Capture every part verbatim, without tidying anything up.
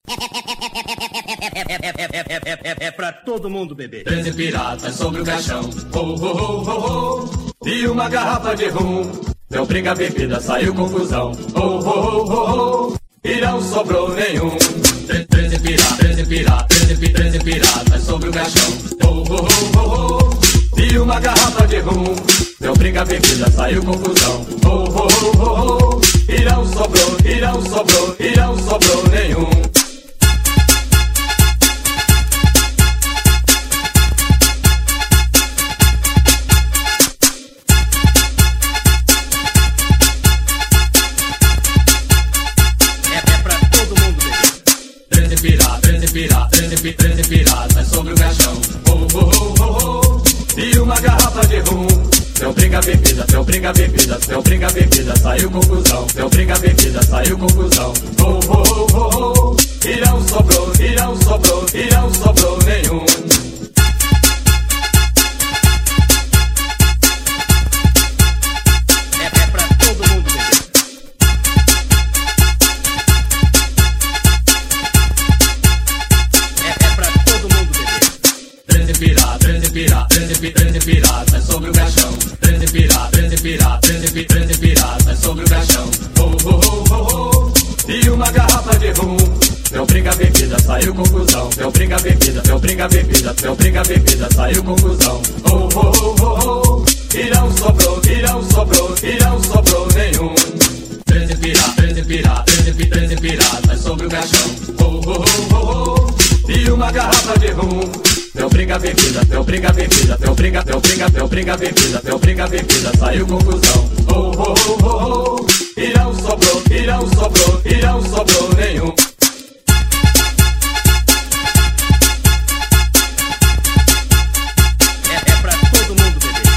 É pra todo mundo beber. Treze piratas sobre o caixão, oh, oh, oh, oh, oh. E uma garrafa de rum. Deu briga, bebida, saiu confusão, oh, oh, oh, oh, oh. E não sobrou nenhum. Treze piratas, treze piratas, treze piratas sobre o caixão, oh, oh, oh, oh, oh. E uma garrafa de rum. Deu briga, bebida, saiu confusão, oh, oh, oh, oh, oh. E não sobrou, e não sobrou, e não sobrou nenhum. Treze piratas sobre o caixão, oh, oh, oh, oh, oh. E uma garrafa de rum. Deu briga, bebida, deu briga, bebida, deu briga, bebida, saiu confusão. Deu briga, bebida, saiu confusão, oh, oh, oh, oh, oh. E não sobrou, e não sobrou, e não sobrou nenhum. Treze piratas sobre o caixão, treze piratas, treze piratas, treze piratas sobre o caixão, oh, oh, oh, oh, oh. E uma garrafa de rum. Deu briga, bebida, saiu confusão. Deu briga, bebida, deu briga, bebida, deu briga, bebida, saiu confusão, oh, oh, oh, oh, oh. E não sobrou, e não sobrou, e não sobrou nenhum. Treze piratas, treze piratas, treze piratas sobre o caixão, oh, oh, oh, oh, oh. E uma garrafa de rum. Deu briga, bebida, deu briga, bebida, deu briga, deu briga, deu briga, bebida, deu briga, bebida, saiu confusão, oh, oh, oh, oh, oh. E não sobrou, e não sobrou, e não sobrou nenhum. É, é pra todo mundo beber.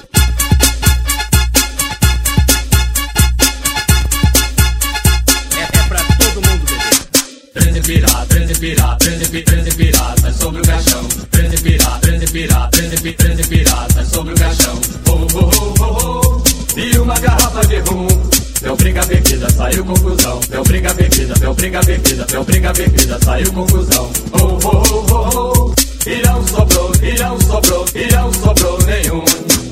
É, é pra todo mundo beber. Treze piratas, treze piratas, treze, treze piratas sobre o caixão. Treze piratas, treze piratas, treze, treze piratas sobre o caixão, oh, oh, oh, oh, oh. E uma garrafa de rum. Deu briga, bebida, saiu confusão. Deu briga, bebida, deu briga, bebida, deu briga, bebida, saiu confusão, oh, oh, oh, oh, oh. E não sobrou, e não sobrou, e não sobrou nenhum.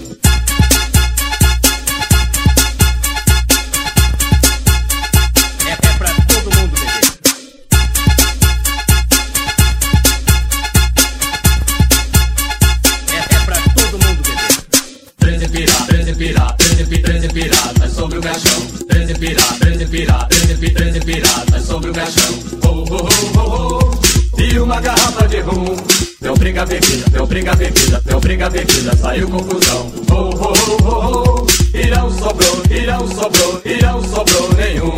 Treze piratas sobre o caixão, treze piratas, treze piratas, treze piratas sobre o caixão, oh, oh, oh, oh, oh. E uma garrafa de rum. Deu briga, bebida, deu briga, bebida, deu briga, bebida, saiu confusão, oh, oh, oh, oh, oh. E não sobrou, e não sobrou, e não sobrou nenhum.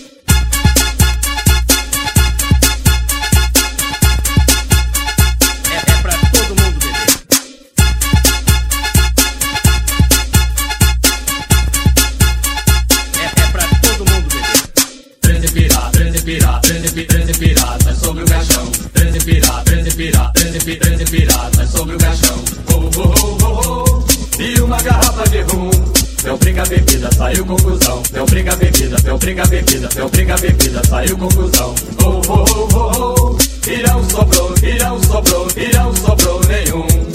Treze piratas sobre o caixão, treze piratas, treze piratas, treze, treze piratas sobre o caixão, oh, oh, oh, oh, oh. E uma garrafa de rum. Deu briga, bebida, saiu confusão. Deu briga, bebida, deu briga, bebida, deu briga, bebida, saiu confusão, oh, oh, oh, oh, oh. E não sobrou, e não sobrou, e não sobrou nenhum.